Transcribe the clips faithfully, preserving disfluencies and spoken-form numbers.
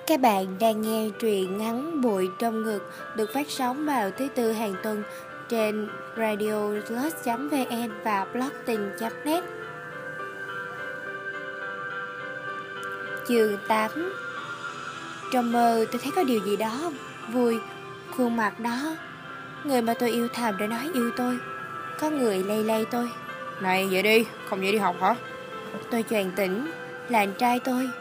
Các bạn đang nghe truyện ngắn Bụi trong ngực được phát sóng vào thứ tư hàng tuần trên radioplus chấm vn và blogting chấm net. Chương tám. Trong mơ tôi thấy có điều gì đó vui, khuôn mặt đó, người mà tôi yêu thầm đã nói yêu tôi. Có người lay lay tôi. Này dậy đi, không dậy đi học hả? Tôi choàng tỉnh, là anh trai tôi.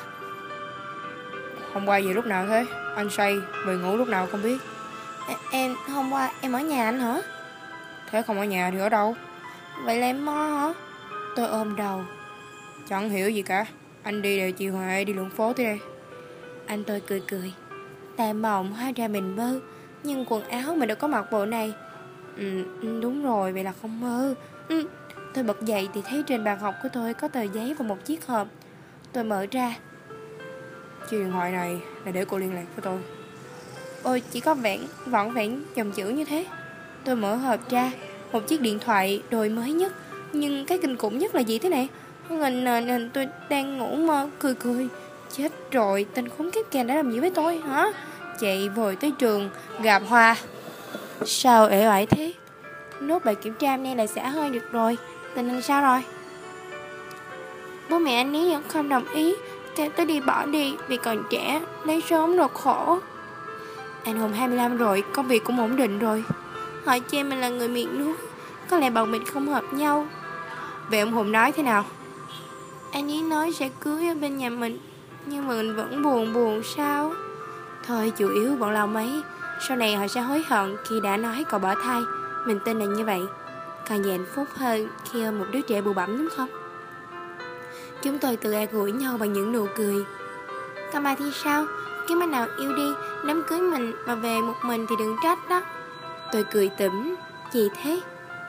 Hôm qua về lúc nào thế? Anh say, về ngủ lúc nào không biết. À, em, hôm qua em ở nhà anh hả? Thế không ở nhà thì ở đâu? Vậy là em mơ hả? Tôi ôm đầu. Chẳng hiểu gì cả. Anh đi để chị Huệ đi lượn phố tới đây. Anh tôi cười cười. Ta mộng hóa ra mình mơ, nhưng quần áo mình đâu có mặc bộ này. Ừ, đúng rồi, vậy là không mơ. ừ. Tôi bật dậy thì thấy trên bàn học của tôi có tờ giấy và một chiếc hộp. Tôi mở ra. Chiếc điện thoại này là để cô liên lạc với tôi. Ôi, chỉ có vẹn, vỏn vẹn dòng chữ như thế. Tôi mở hộp ra. Một chiếc điện thoại đời mới nhất. Nhưng cái kinh khủng nhất là gì thế này? Hình hình tôi đang ngủ mơ. Cười cười. Chết rồi, tên khốn kiếp kia đã làm gì với tôi hả? Chạy vội tới trường, gặp Hoa. Sao ể oải thế? Nốt bài kiểm tra hôm nay là xả hơi được rồi. Tình hình sao rồi? Bố mẹ anh ấy vẫn không đồng ý, kêu tôi đi bỏ đi vì còn trẻ, lấy sớm rồi khổ. Anh Hùng hai mươi lăm rồi, công việc cũng ổn định rồi. Hỏi chê mình là người miền núi, có lẽ bọn mình không hợp nhau. Vậy ông Hùng nói thế nào? Anh ấy nói sẽ cưới ở bên nhà mình, nhưng mà mình vẫn buồn buồn sao? Thôi chủ yếu bọn lòng ấy, sau này họ sẽ hối hận khi đã nói cậu bỏ thai. Mình tin là như vậy. Càng gì hạnh phúc hơn khi ôm một đứa trẻ bụ bẫm, đúng không? Chúng tôi tự an ủi nhau bằng những nụ cười. Còn bà thì sao? Kiếm anh nào yêu đi, đám cưới mình mà về một mình thì đừng trách đó. Tôi cười tủm. Gì thế?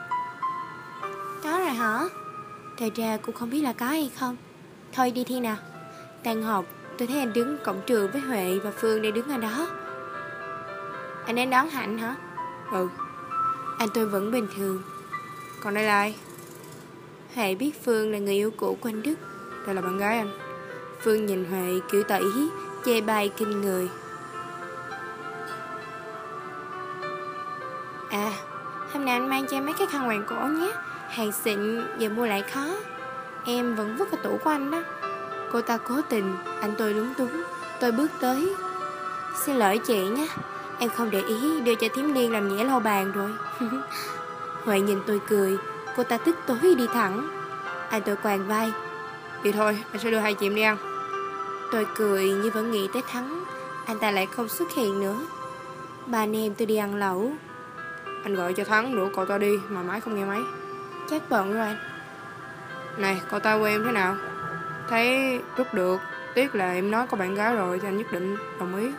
Có rồi hả? Thật ra cũng không biết là có hay không. Thôi đi thi nào. Tan học, tôi thấy anh đứng cổng trường với Huệ và Phương đang đứng ở đó. Anh đang đón Hạnh hả? Ừ. Anh tôi vẫn bình thường. Còn đây là ai? Huệ biết Phương là người yêu cũ của anh Đức. Đây là bạn gái anh. Phương nhìn Huệ kiểu tẩy chê bai kinh người. À, hôm nay anh mang cho em mấy cái khăn quàng cổ nhé. Hàng xịn giờ mua lại khó. Em vẫn vứt vào tủ của anh đó. Cô ta cố tình. Anh tôi lúng túng. Tôi bước tới. Xin lỗi chị nhé, em không để ý đưa cho thím Liên làm nhẽ lau bàn rồi. Huệ nhìn tôi cười. Cô ta tức tối đi thẳng. Anh tôi quàng vai. Vậy thôi, anh sẽ đưa hai chị em đi ăn. Tôi cười như vẫn nghĩ tới Thắng. Anh ta lại không xuất hiện nữa. Ba anh em tôi đi ăn lẩu. Anh gọi cho Thắng rủ cậu ta đi mà mãi không nghe máy. Chắc bận rồi anh. Này, cậu ta quen em thế nào? Thấy rất được. Tiếc là em nói có bạn gái rồi thì anh nhất định đồng ý.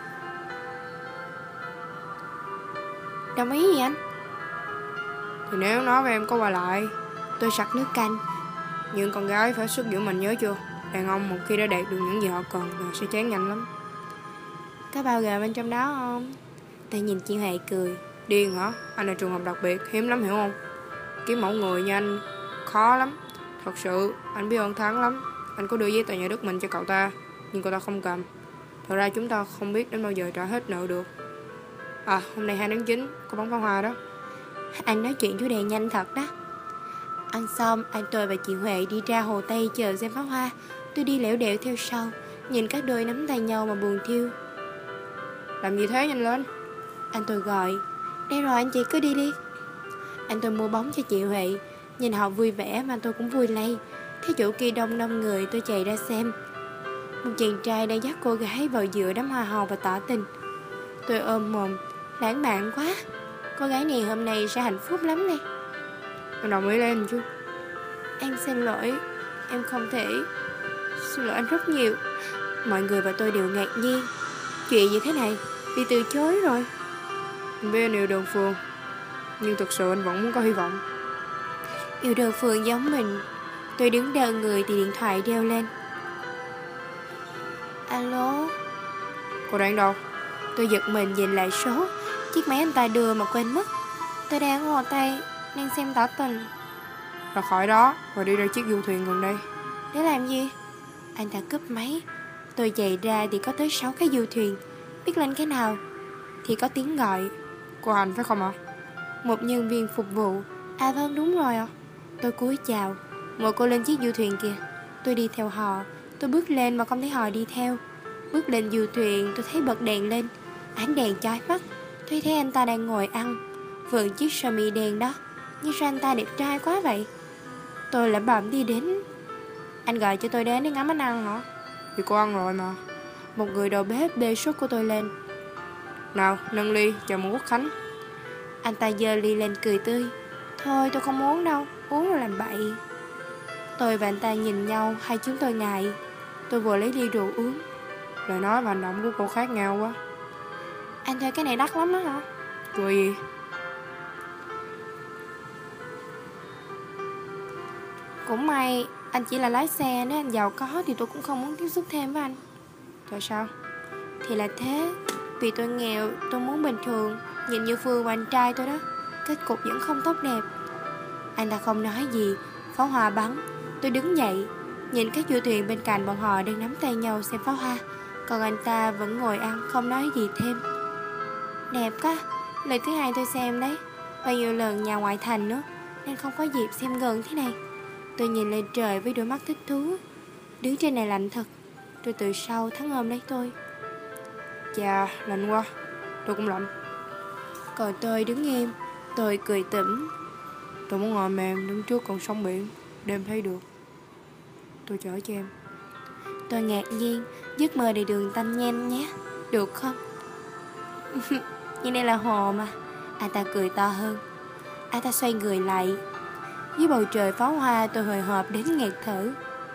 Đồng ý gì anh? Thì nếu nói với em có qua lại. Tôi sặc nước canh. Nhưng con gái phải sức giữ mình, nhớ chưa? Đàn ông một khi đã đạt được những gì họ cần thì họ sẽ chán nhanh lắm. Có bao gồm bên trong đó không? Tôi nhìn chị Huệ cười. Điên hả? Anh là trường hợp đặc biệt, hiếm lắm hiểu không? Kiếm mẫu người như anh khó lắm. Thật sự, anh biết ơn Thắng lắm. Anh có đưa giấy tờ nhà đất mình cho cậu ta, nhưng cậu ta không cầm. Thật ra chúng ta không biết đến bao giờ trả hết nợ được. À, hôm nay hai tháng chín có bắn pháo hoa đó. Anh nói chuyện chủ đề nhanh thật đó. Ăn xong, anh tôi và chị Huệ đi ra Hồ Tây chờ xem pháo hoa. Tôi đi lẻo đẻo theo sau, nhìn các đôi nắm tay nhau mà buồn thiêu. Làm gì thế, nhanh lên. Anh tôi gọi. Đây rồi, anh chị cứ đi đi. Anh tôi mua bóng cho chị Huệ. Nhìn họ vui vẻ mà tôi cũng vui lây. Thấy chỗ kia đông đông người, tôi chạy ra xem. Một chàng trai đang dắt cô gái vào giữa đám hoa hồng và tỏ tình. Tôi ôm mồm. Lãng mạn quá. Cô gái này hôm nay sẽ hạnh phúc lắm nè. Anh đồng ý lên chứ? Em xin lỗi. Em không thể. Xin lỗi anh rất nhiều. Mọi người và tôi đều ngạc nhiên. Chuyện gì thế này? Bị từ chối rồi. Anh biết anh yêu đơn phương, nhưng thực sự anh vẫn muốn có hy vọng. Yêu đơn phương giống mình. Tôi đứng đờ người thì điện thoại reo lên. Alo. Cô đang đâu? Tôi giật mình nhìn lại số. Chiếc máy anh ta đưa mà quên mất. Tôi đang ở Hồ Tây, đang xem tỏ tình. Ra khỏi đó và đi ra chiếc du thuyền gần đây. Để làm gì? Anh ta cúp máy. Tôi chạy ra thì có tới sáu cái du thuyền. Biết lên cái nào thì có tiếng gọi. Cô Hành phải không ạ? Một nhân viên phục vụ. À vâng, đúng rồi ạ. Tôi cúi chào. Một cô lên chiếc du thuyền kìa. Tôi đi theo họ. Tôi bước lên mà không thấy họ đi theo. Bước lên du thuyền tôi thấy bật đèn lên. Ánh đèn chói mắt. Tôi thấy anh ta đang ngồi ăn vườn chiếc sơ mi đen đó. Nhưng sao anh ta đẹp trai quá vậy? Tôi lẩm bẩm đi đến. Anh gọi cho tôi đến để ngắm anh ăn hả? Thì cô ăn rồi mà. Một người đầu bếp bê suất của tôi lên. Nào, nâng ly, chào mừng Quốc Khánh. Anh ta giơ ly lên cười tươi. Thôi tôi không uống đâu, uống rồi làm bậy. Tôi và anh ta nhìn nhau, hai chúng tôi ngại. Tôi vừa lấy ly rượu uống. Lời nói và hành động của cô khác nhau quá. Anh thuê cái này đắt lắm đó hả? Cười gì? Cũng may, anh chỉ là lái xe. Nếu anh giàu có thì tôi cũng không muốn tiếp xúc thêm với anh. Tại sao? Thì là thế. Vì tôi nghèo, tôi muốn bình thường, nhìn như Phương và anh trai tôi đó. Kết cục vẫn không tốt đẹp. Anh ta không nói gì. Pháo hoa bắn. Tôi đứng dậy, nhìn các du thuyền bên cạnh bọn họ đang nắm tay nhau xem pháo hoa. Còn anh ta vẫn ngồi ăn, không nói gì thêm. Đẹp quá. Lần thứ hai tôi xem đấy. Bao nhiêu lần nhà ngoại thành nữa, nên không có dịp xem gần thế này. Tôi nhìn lên trời với đôi mắt thích thú. Đứng trên này lạnh thật. Tôi từ sau thắng ôm lấy tôi. Chà, lạnh quá. Tôi cũng lạnh. Còn tôi đứng im. Tôi cười tủm. Tôi muốn ngồi mềm đứng trước con sông biển, đêm thấy được. Tôi chở cho em. Tôi ngạc nhiên. Giấc mơ đầy đường tanh nhem nhé. Được không? Nhưng đây là hồ mà. Anh ta cười to hơn. Anh ta xoay người lại. Dưới bầu trời pháo hoa tôi hồi hộp đến nghẹt thở.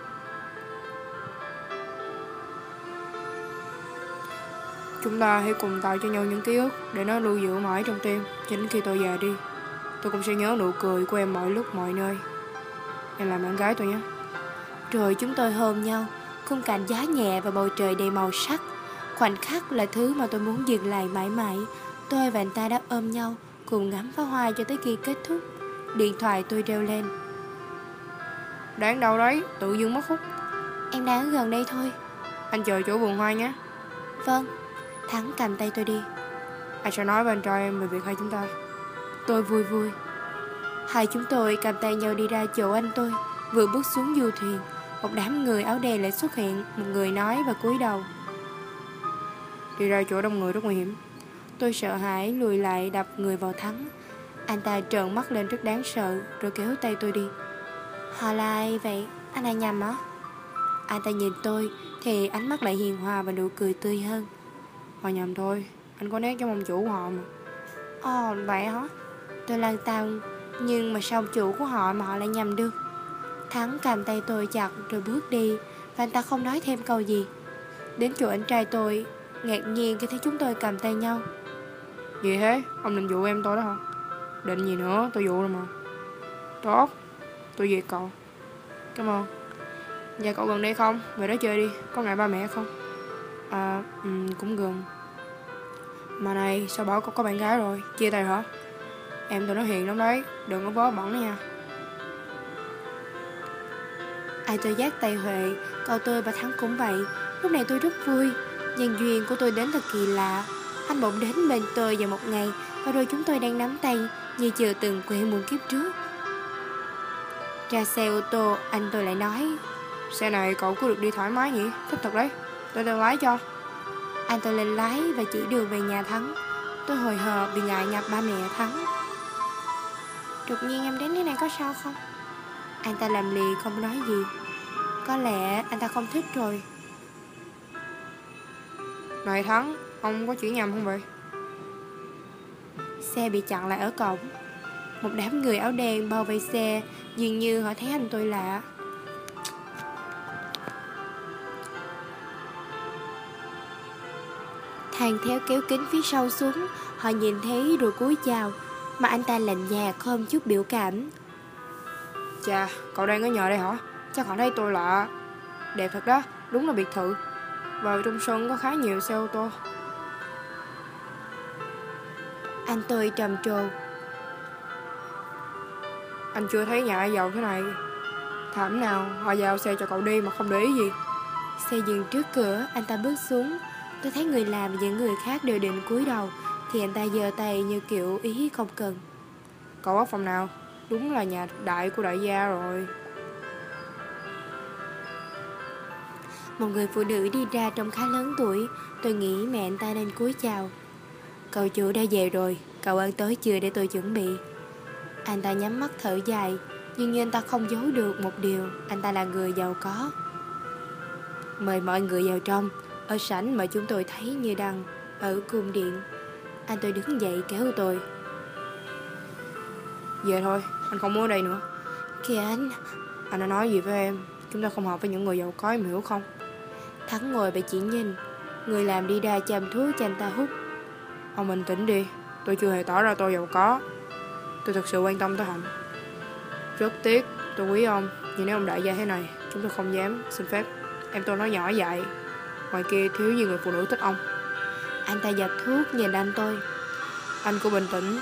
Chúng ta hãy cùng tạo cho nhau những ký ức để nó lưu giữ mãi trong tim, cho đến khi tôi già đi. Tôi cũng sẽ nhớ nụ cười của em mọi lúc mọi nơi. Em là bạn gái tôi nhé. Rồi chúng tôi hôn nhau. Khung cảnh gió nhẹ và bầu trời đầy màu sắc. Khoảnh khắc là thứ mà tôi muốn dừng lại mãi mãi. Tôi và anh ta đã ôm nhau, cùng ngắm pháo hoa cho tới khi kết thúc. Điện thoại tôi reo lên. Đáng đâu đấy, tự dưng mất hút. Em đang ở gần đây thôi. Anh chờ chỗ vườn hoa nhé. Vâng. Thắng cầm tay tôi đi. Anh sẽ nói với anh trai em về việc hai chúng ta. Tôi vui vui. Hai chúng tôi cầm tay nhau đi ra chỗ anh tôi. Vừa bước xuống du thuyền, một đám người áo đen lại xuất hiện. Một người nói và cúi đầu. Đi ra chỗ đông người rất nguy hiểm. Tôi sợ hãi lùi lại đập người vào Thắng. Anh ta trợn mắt lên rất đáng sợ, rồi kéo tay tôi đi. Họ là ai vậy? Anh là nhầm á? Anh ta nhìn tôi thì ánh mắt lại hiền hòa và nụ cười tươi hơn. Họ nhầm thôi, anh có nét giống ông chủ của họ mà. Ồ, vậy hả? Tôi lăn tăn. Nhưng mà sao ông chủ của họ mà họ lại nhầm được? Thắng cầm tay tôi chặt rồi bước đi. Và anh ta không nói thêm câu gì. Đến chỗ anh trai tôi, ngạc nhiên khi thấy chúng tôi cầm tay nhau. Gì thế? Ông định dụ em tôi đó hả? Định gì nữa, tôi dụ rồi mà. Tốt, tôi duyệt cậu. Cảm ơn. Dạ cậu gần đây không? Về đó chơi đi, có ngại ba mẹ không? À, um, cũng gần. Mà này, sao bảo cậu có bạn gái rồi? Chia tay hả? Em tôi nó hiền lắm đấy, đừng có vớ bẩn nha. Ai tôi dắt tay Huệ, cậu tôi và Thắng cũng vậy. Lúc này tôi rất vui. Nhân duyên của tôi đến thật kỳ lạ. Anh bỗng đến bên tôi vào một ngày, và rồi chúng tôi đang nắm tay như chưa từng quen muôn kiếp trước. Ra xe ô tô, anh tôi lại nói. Xe này cậu cứ được đi thoải mái nhỉ? Thích thật đấy, tôi đang lái cho. Anh tôi lên lái và chỉ đường về nhà Thắng. Tôi hồi hộp vì ngại gặp ba mẹ Thắng. Đột nhiên em đến thế này có sao không? Anh ta làm lì không nói gì. Có lẽ anh ta không thích rồi. Này Thắng, ông có chuyển nhầm không vậy? Xe bị chặn lại ở cổng. Một đám người áo đen bao vây xe. Dường như họ thấy anh tôi lạ. Thang theo kéo kính phía sau xuống. Họ nhìn thấy rồi cúi chào. Mà anh ta lạnh nhạt không chút biểu cảm. Chà, cậu đang ở nhờ đây hả? Chắc họ thấy tôi lạ. Đẹp thật đó, đúng là biệt thự. Vào trong sân có khá nhiều xe ô tô. Anh tôi trầm trồ. Anh chưa thấy nhà ai giàu thế này. Thảm nào họ giao xe cho cậu đi mà không để ý gì. Xe dừng trước cửa, anh ta bước xuống. Tôi thấy người làm và những người khác đều định cúi đầu, thì anh ta giơ tay như kiểu ý không cần. Cậu ở phòng nào? Đúng là nhà đại của đại gia rồi. Một người phụ nữ đi ra trông khá lớn tuổi. Tôi nghĩ mẹ anh ta nên cúi chào. Cậu chủ đã về rồi, cậu ăn tối chưa để tôi chuẩn bị. Anh ta nhắm mắt thở dài, nhưng như anh ta không giấu được một điều, anh ta là người giàu có. Mời mọi người vào trong. Ở sảnh mà chúng tôi thấy như đằng ở cung điện. Anh tôi đứng dậy kéo tôi. Về thôi, anh không muốn ở đây nữa. Kìa anh. Anh đã nói gì với em? Chúng ta không hợp với những người giàu có, em hiểu không? Thắng ngồi và chỉ nhìn. Người làm đi ra chăm thuốc cho anh ta hút. Ông bình tĩnh đi. Tôi chưa hề tỏ ra tôi giàu có. Tôi thật sự quan tâm tới Hạnh. Rất tiếc, tôi quý ông. Nhưng nếu ông đại gia thế này, chúng tôi không dám. Xin phép. Em tôi nói nhỏ vậy. Ngoài kia thiếu gì người phụ nữ thích ông. Anh ta dập thuốc nhìn anh tôi. Anh cứ bình tĩnh.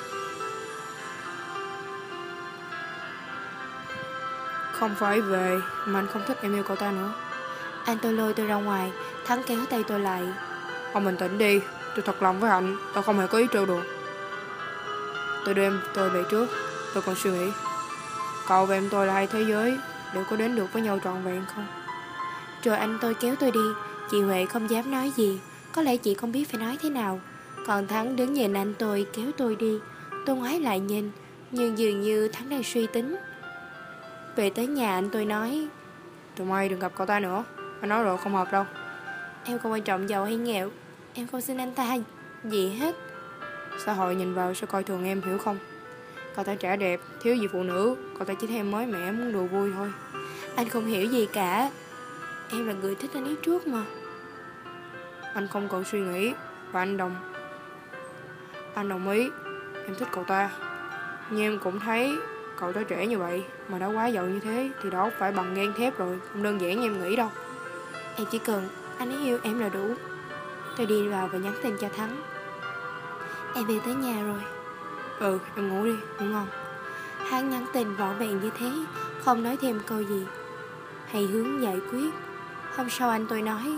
Không phải về mà anh không thích em yêu cậu ta nữa. Anh tôi lôi tôi ra ngoài. Thắng kéo tay tôi lại. Ông bình tĩnh đi. Tôi thật lòng với Hạnh. Tôi không hề có ý trêu đùa. Tôi đưa em tôi về trước. Tôi còn suy nghĩ cậu và em tôi là hai thế giới, liệu có đến được với nhau trọn vẹn không? Rồi anh tôi kéo tôi đi. Chị Huệ không dám nói gì. Có lẽ chị không biết phải nói thế nào. Còn Thắng đứng nhìn anh tôi kéo tôi đi. Tôi ngoái lại nhìn, nhưng dường như Thắng đang suy tính. Về tới nhà anh tôi nói: Tụi mày đừng gặp cậu ta nữa. Anh nói rồi, không hợp đâu. Em không quan trọng giàu hay nghèo. Em không xin anh ta gì hết. Xã hội nhìn vào sẽ coi thường em, hiểu không? Cậu ta trẻ đẹp, thiếu gì phụ nữ. Cậu ta chỉ thấy em mới mẻ, muốn đùa vui thôi. Anh không hiểu gì cả. Em là người thích anh ấy trước mà. Anh không cần suy nghĩ. Và anh đồng Anh đồng ý. Em thích cậu ta. Nhưng em cũng thấy cậu ta trẻ như vậy mà đã quá giàu như thế thì đó phải bằng gan thép rồi. Không đơn giản như em nghĩ đâu. Em chỉ cần anh ấy yêu em là đủ. Tôi đi vào và nhắn tin cho Thắng. Em về tới nhà rồi. Ừ, em ngủ đi, ngủ ngon. Hắn nhắn tin vỏn vẹn như thế, không nói thêm câu gì. Hay hướng giải quyết. Hôm sau anh tôi nói: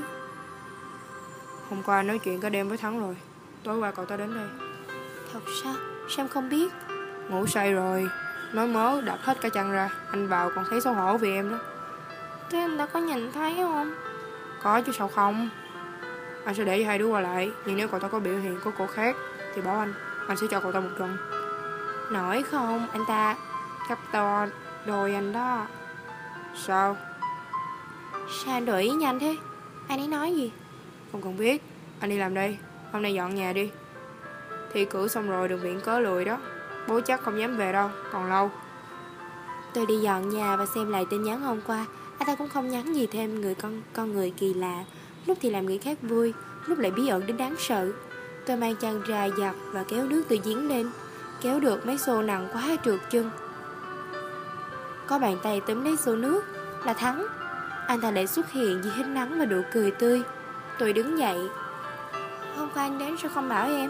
Hôm qua nói chuyện cả đêm với Thắng rồi. Tối qua cậu ta đến đây. Thật sao? Sao em không biết? Ngủ say rồi. Nói mớ đập hết cả chăn ra. Anh vào còn thấy xấu hổ vì em đó. Thế anh đã có nhìn thấy không? Có chứ sao không. Anh sẽ để cho hai đứa qua lại. Nhưng nếu cậu ta có biểu hiện của cô khác thì bảo anh. Anh sẽ cho cậu ta một trận. Nổi không? Anh ta Cấp to đôi anh đó. Sao? sao anh đổi ý nhanh thế? Anh ấy nói gì? Không cần biết. Anh đi làm đây. Hôm nay dọn nhà đi. Thi cử xong rồi đừng viện cớ lười đó. Bố chắc không dám về đâu. Còn lâu. Tôi đi dọn nhà và xem lại tin nhắn hôm qua. Anh ta cũng không nhắn gì thêm. Người con con người kỳ lạ. Lúc thì làm người khác vui, lúc lại bí ẩn đến đáng sợ. Tôi mang chăn ra giặt và kéo nước từ giếng lên. Kéo được mấy xô nặng quá trượt chân. Có bàn tay túm lấy xô nước. Là Thắng. Anh ta lại xuất hiện dưới ánh nắng và nụ cười tươi. Tôi đứng dậy. Hôm qua anh đến sao không bảo em?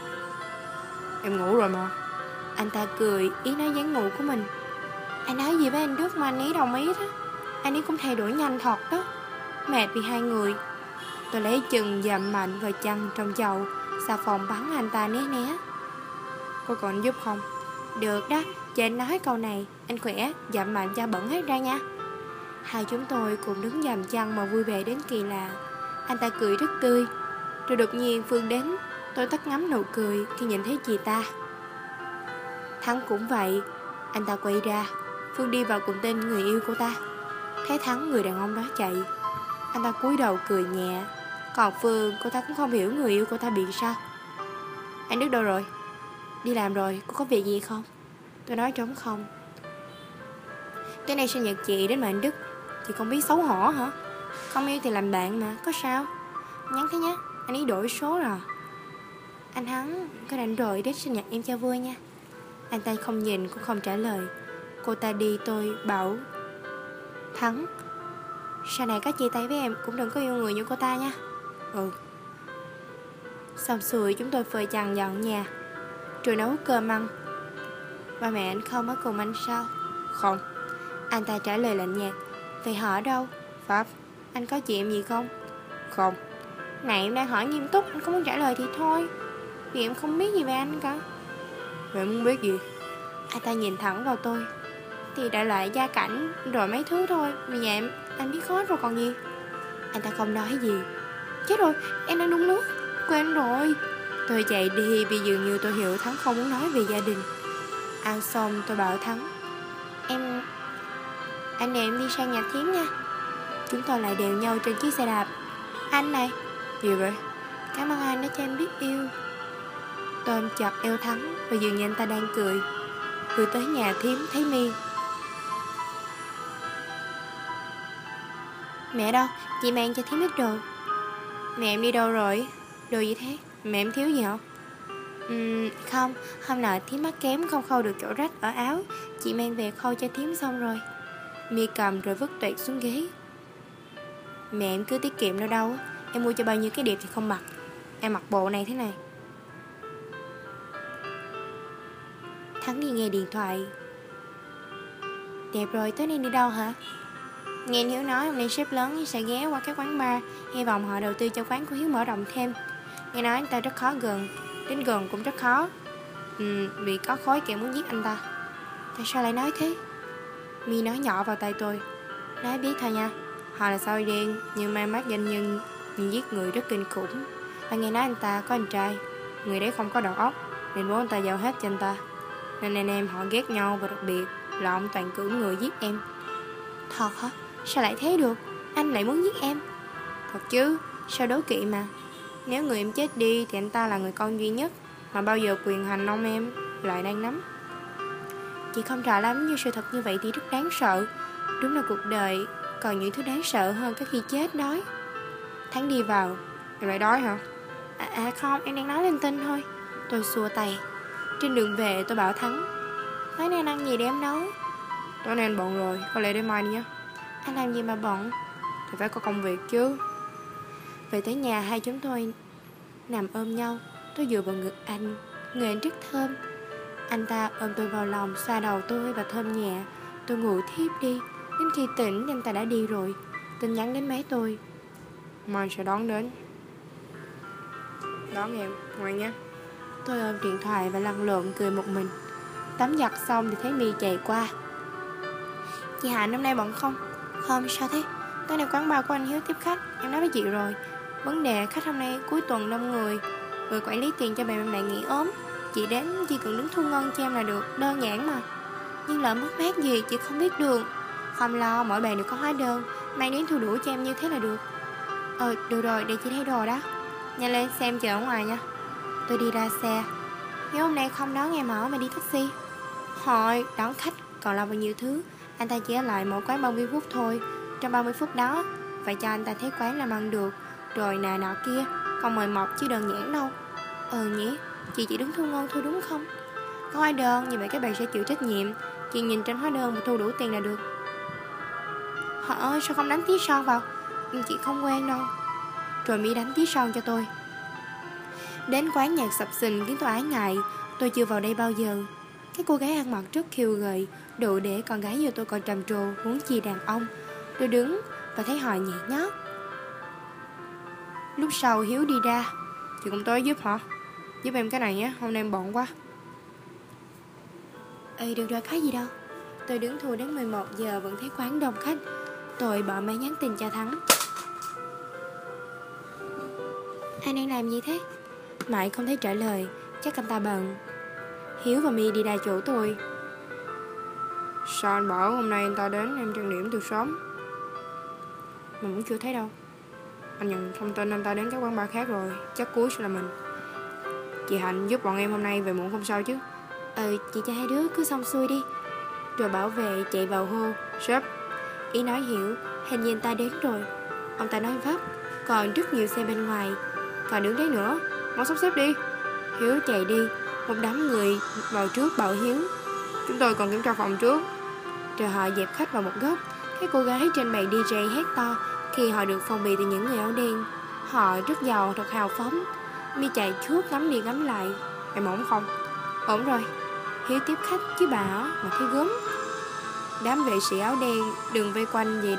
Em ngủ rồi mà. Anh ta cười, ý nói gián ngủ của mình. Anh nói gì với anh Đức mà anh ấy đồng ý đó. Anh ấy cũng thay đổi nhanh thật đó. Mệt vì hai người. Tôi lấy chừng dậm mạnh vào chăn trong chậu. Xà phòng bắn anh ta né né. Có cần anh giúp không? Được đó, chờ anh nói câu này. Anh khỏe, dậm mạnh cho bẩn hết ra nha. Hai chúng tôi cùng đứng dầm chăn mà vui vẻ đến kỳ lạ. Anh ta cười rất tươi. Rồi đột nhiên Phương đến. Tôi tắt ngắm nụ cười khi nhìn thấy chị ta. Thắng cũng vậy. Anh ta quay ra. Phương đi vào cùng tên người yêu của ta. Thấy Thắng, người đàn ông đó chạy. Anh ta cúi đầu cười nhẹ. Còn Phương, cô ta cũng không hiểu người yêu cô ta bị sao. Anh Đức đâu rồi? Đi làm rồi, cô có việc gì không? Tôi nói trống không. Tới nay sinh nhật chị đến mà anh Đức. Chị không biết xấu hổ hả? Không yêu thì làm bạn mà, có sao? Nhắn thế nhé, anh ấy đổi số rồi. Anh Thắng, có rảnh rồi đến sinh nhật em cho vui nha. Anh ta không nhìn cũng không trả lời. Cô ta đi, tôi bảo Thắng, sau này có chia tay với em cũng đừng có yêu người như cô ta nha. Ừ. Xong xuôi chúng tôi phơi chăn dọn nhà, rồi nấu cơm ăn. Ba mẹ anh không ở cùng anh sao? Không. Anh ta trả lời lạnh nhạt. Vậy họ ở đâu? Pháp. Anh có chuyện gì không? Không. Này em đang hỏi nghiêm túc, anh không muốn trả lời thì thôi, vì em không biết gì về anh cả. Vậy muốn biết gì? Anh ta nhìn thẳng vào tôi. Thì đại loại gia cảnh rồi mấy thứ thôi, vì nhà em anh biết hết rồi còn gì. Anh ta không nói gì. Chết rồi, em đang đun nước, quên rồi. Tôi chạy đi vì dường như tôi hiểu Thắng không muốn nói về gia đình. Ăn xong tôi bảo Thắng, Em Anh để em đi sang nhà thím nha. Chúng tôi lại đèo nhau trên chiếc xe đạp. Anh này. Gì vậy? Cảm ơn anh đã cho em biết yêu. Tôi ôm chặt eo Thắng và dường như anh ta đang cười. Vừa tới nhà thím thấy My. Mẹ đâu? Chị mang cho thím ít đồ. Mẹ em đi đâu rồi? Đồ gì thế? Mẹ em thiếu gì hả? Uhm, không, hôm nọ thím mắt kém không khâu được chỗ rách ở áo. Chị mang về khâu cho thím xong rồi. My cầm rồi vứt toẹt xuống ghế. Mẹ em cứ tiết kiệm đâu đâu. Em mua cho bao nhiêu cái đẹp thì không mặc. Em mặc bộ này thế này. Thắng đi nghe điện thoại. Đẹp rồi, tối nay đi đâu hả? Nghe anh Hiếu nói hôm nay sếp lớn sẽ ghé qua các quán bar. Hy vọng họ đầu tư cho quán của Hiếu mở rộng thêm. Nghe nói anh ta rất khó gần. Đến gần cũng rất khó. Ừ, vì có khói kẻ muốn giết anh ta. Tại sao lại nói thế? My nói nhỏ vào tay tôi. Nói biết thôi nha. Họ là sao đen, nhưng mai mắt doanh nhân, nhưng giết người rất kinh khủng. Và nghe nói anh ta có anh trai. Người đấy không có đầu óc, nên bố anh ta giao hết cho anh ta. Nên anh em họ ghét nhau, và đặc biệt là ông toàn cử người giết em. Thật hả? Sao lại thế được? Anh lại muốn giết em? Thật chứ, sao đố kỵ mà. Nếu người em chết đi thì anh ta là người con duy nhất mà bao giờ quyền hành ông em lại đang nắm. Chị không rõ lắm, nhưng sự thật như vậy thì rất đáng sợ. Đúng là cuộc đời còn những thứ đáng sợ hơn các khi chết đói. Thắng đi vào. Em lại đói hả? À, à không, em đang nói linh tinh thôi. Tôi xua tay. Trên đường về tôi bảo Thắng, tối nay anh ăn gì để em nấu? Tối nay anh bận rồi, có lẽ để mai đi nhé. Anh làm gì mà bận? Thì phải có công việc chứ. Về tới nhà hai chúng tôi nằm ôm nhau. Tôi dựa vào ngực anh. Người anh rất thơm. Anh ta ôm tôi vào lòng, xoa đầu tôi và thơm nhẹ. Tôi ngủ thiếp đi. Đến khi tỉnh anh ta đã đi rồi. Tin nhắn đến máy tôi. Mai sẽ đón đến. Đón em, ngoan nhé. Tôi ôm điện thoại và lăn lộn cười một mình. Tắm giặt xong thì thấy My chạy qua. Chị Hạnh hôm nay bận không? Không, sao thế? Tối nay quán bar của anh Hiếu tiếp khách. Em nói với chị rồi. Vấn đề khách hôm nay cuối tuần đông người. Người quản lý tiền cho bà mẹ nghỉ ốm. Chị đến chỉ cần đứng thu ngân cho em là được. Đơn giản mà. Nhưng lỡ mất mát gì chị không biết đường. Không lo, mỗi bàn đều có hóa đơn. Mang đến thu đủ cho em như thế là được. Ờ, được rồi, để chị thấy đồ đó. Nhanh lên xem chờ ở ngoài nha. Tôi đi ra xe. Nếu hôm nay không đón em ở mà đi taxi. Hồi đón khách còn là bao nhiêu thứ. Anh ta chỉ ở lại một quán ba mươi phút thôi. Trong ba mươi phút đó phải cho anh ta thấy quán làm ăn được. Rồi nà nọ kia. Còn mời mọc chứ đơn giản đâu. Ừ nhỉ, chị chỉ đứng thu ngân thôi đúng không? Có hóa đơn, như vậy các bạn sẽ chịu trách nhiệm. Chị nhìn trên hóa đơn và thu đủ tiền là được. Họ ơi, sao không đánh tí son vào? Chị không quen đâu. Rồi My đánh tí son cho tôi. Đến quán nhạc sập sình khiến tôi ái ngại. Tôi chưa vào đây bao giờ. Cái cô gái ăn mặc rất khiêu gợi, độ để con gái như tôi còn trầm trồ, huống chi đàn ông. Tôi đứng và thấy họ nhảy nhót. Lúc sau Hiếu đi ra. Chị cũng tới giúp hả? Giúp em cái này nhé, hôm nay em bận quá. Ê, được rồi, có gì đâu. Tôi đứng thu đến mười một giờ vẫn thấy quán đông khách. Tôi bỏ máy nhắn tin cho Thắng. Anh đang làm gì thế? Mãi không thấy trả lời. Chắc anh ta bận. Hiếu và My đi ra chỗ tôi. Sao anh bảo hôm nay anh ta đến em trang điểm từ sớm? Mà vẫn chưa thấy đâu. Anh nhận thông tin anh ta đến các quán bar khác rồi. Chắc cuối sẽ là mình. Chị Hạnh giúp bọn em hôm nay về muộn không sao chứ? Ừ, chị cho hai đứa cứ xong xuôi đi. Rồi bảo vệ chạy vào hô. Sếp. Ý nói Hiểu. Hình như anh ta đến rồi. Ông ta nói vấp. Còn rất nhiều xe bên ngoài. Còn đứng đấy nữa. Mau sắp xếp đi. Hiếu chạy đi. Một đám người vào trước bảo Hiếu. Chúng tôi còn kiểm tra phòng trước. Rồi họ dẹp khách vào một góc. Các cô gái trên bàn đi jay hét to khi họ được phong bì từ những người áo đen. Họ rất giàu, thật hào phóng. My chạy chuốt ngắm đi ngắm lại. Em ổn không? Ổn rồi. Hiếu tiếp khách chứ bà mà thấy gớm. Đám vệ sĩ áo đen đường vây quanh dày đặc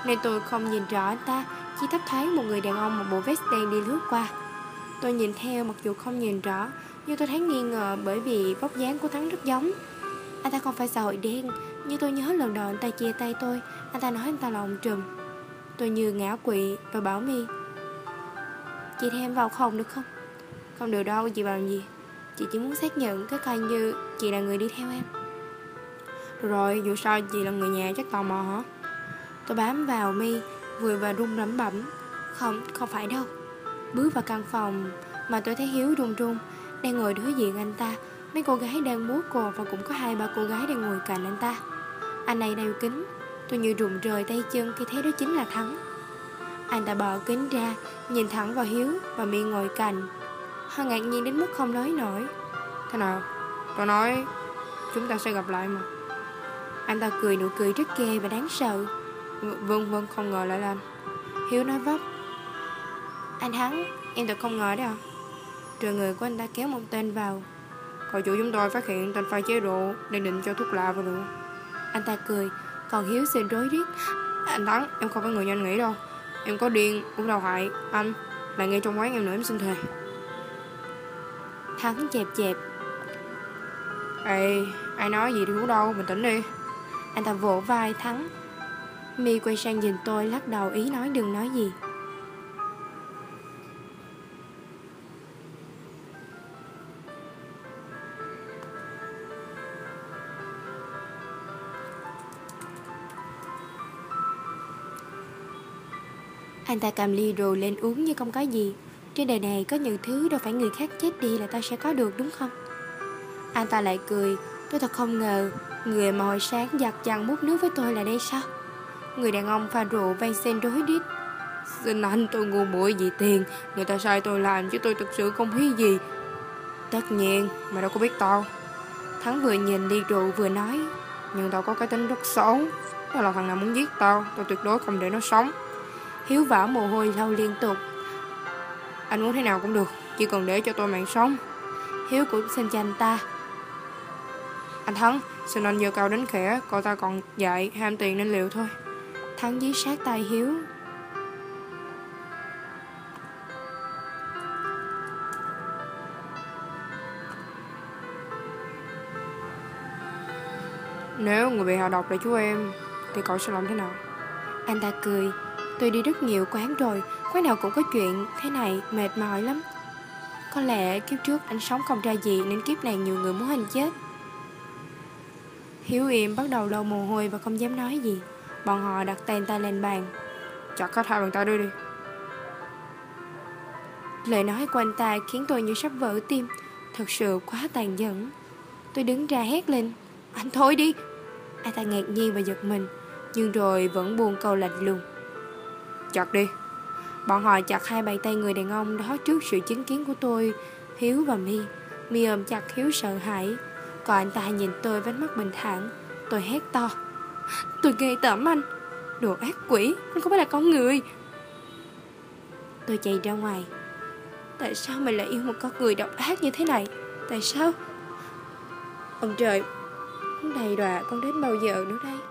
nên tôi không nhìn rõ anh ta, chỉ thấp thoáng một người đàn ông mặc bộ vest đen đi lướt qua. Tôi nhìn theo mặc dù không nhìn rõ, nhưng tôi thấy nghi ngờ bởi vì vóc dáng của Thắng rất giống. Anh ta không phải xã hội đen, nhưng tôi nhớ lần đầu anh ta chia tay tôi, anh ta nói anh ta là ông trùm. Tôi như ngã quỵ và bảo My: chị theo em vào không được không? Không được đâu, chị bảo gì? Chị chỉ muốn xác nhận cái coi như chị là người đi theo em. Rồi, dù sao chị là người nhà chắc tò mò hả? Tôi bám vào My, vừa và run lẩm bẩm: Không, không phải đâu. Bước vào căn phòng mà tôi thấy Hiếu run run, đang ngồi đối diện anh ta. Mấy cô gái đang múa cột và cũng có hai ba cô gái đang ngồi cạnh anh ta. Anh này đeo kính. Tôi như rụng rời tay chân khi thấy đó chính là Thắng. Anh ta bỏ kính ra, nhìn thẳng vào Hiếu và My ngồi cạnh. Họ ngạc nhiên đến mức không nói nổi. Thế nào? Tôi nói chúng ta sẽ gặp lại mà. Anh ta cười nụ cười rất ghê và đáng sợ. Vâng vâng, không ngờ lại là anh. Hiếu nói vấp: Anh Thắng, em thật không ngờ đấy ạ. Rồi người của anh ta kéo một tên vào. Cậu chủ chúng tôi phát hiện tên pha chế rượu đang định cho thuốc lạ vào rượu. Anh ta cười, còn Hiếu xin rối rít: Anh Thắng, em không phải người như anh nghĩ đâu. Em có điên cũng đâu hại anh. Lại ngay trong quán em nữa, em xin thề. Thắng chẹp chẹp: Ê, ai nói gì thì Hiếu đâu, bình tĩnh đi. Anh ta vỗ vai Thắng. My quay sang nhìn tôi, lắc đầu ý nói đừng nói gì. Anh ta cầm ly rượu lên uống như không có gì. Trên đời này có những thứ đâu phải người khác chết đi là ta sẽ có được, đúng không? Anh ta lại cười. Tôi thật không ngờ người mà hồi sáng giặt chăn múc nước với tôi là đây sao? Người đàn ông pha rượu vang xin rối rít: Xin anh, tôi ngu muội vì tiền. Người ta sai tôi làm chứ tôi thực sự không biết gì. Tất nhiên, mày đâu có biết tao. Thắng vừa nhìn ly rượu vừa nói: Nhưng tao có cái tính rất xấu. Đó là thằng nào muốn giết tao, tao tuyệt đối không để nó sống. Hiếu vã mồ hôi lau liên tục. Anh muốn thế nào cũng được, chỉ cần để cho tôi mạng sống. Hiếu cũng xin cho anh ta: Anh Thắng, xin anh giơ cao đánh khẽ. Cậu ta còn dại, ham tiền nên liều thôi. Thắng dí sát tay Hiếu. Nếu người bị hạ độc là chú em thì cậu sẽ làm thế nào? Anh ta cười. Tôi đi rất nhiều quán rồi, quán nào cũng có chuyện thế này, mệt mỏi lắm. Có lẽ kiếp trước anh sống không ra gì nên kiếp này nhiều người muốn anh chết. Hiếu im bắt đầu lau mồ hôi và không dám nói gì. Bọn họ đặt tay anh ta lên bàn. Chặt hết hai bàn tay đưa đi. Lời nói của anh ta khiến tôi như sắp vỡ tim. Thật sự quá tàn nhẫn. Tôi đứng ra hét lên: Anh thôi đi. Anh ta ngạc nhiên và giật mình, nhưng rồi vẫn buông câu lạnh lùng: Chặt đi. Bọn họ chặt hai bàn tay người đàn ông đó trước sự chứng kiến của tôi, Hiếu và My. My ôm chặt Hiếu sợ hãi, còn anh ta nhìn tôi với ánh mắt bình thản. Tôi hét to: Tôi ghê tởm anh. Đồ ác quỷ, anh không phải là con người. Tôi chạy ra ngoài. Tại sao mày lại yêu một con người độc ác như thế này? Tại sao? Ông trời, đầy đọa con đến bao giờ nữa đây?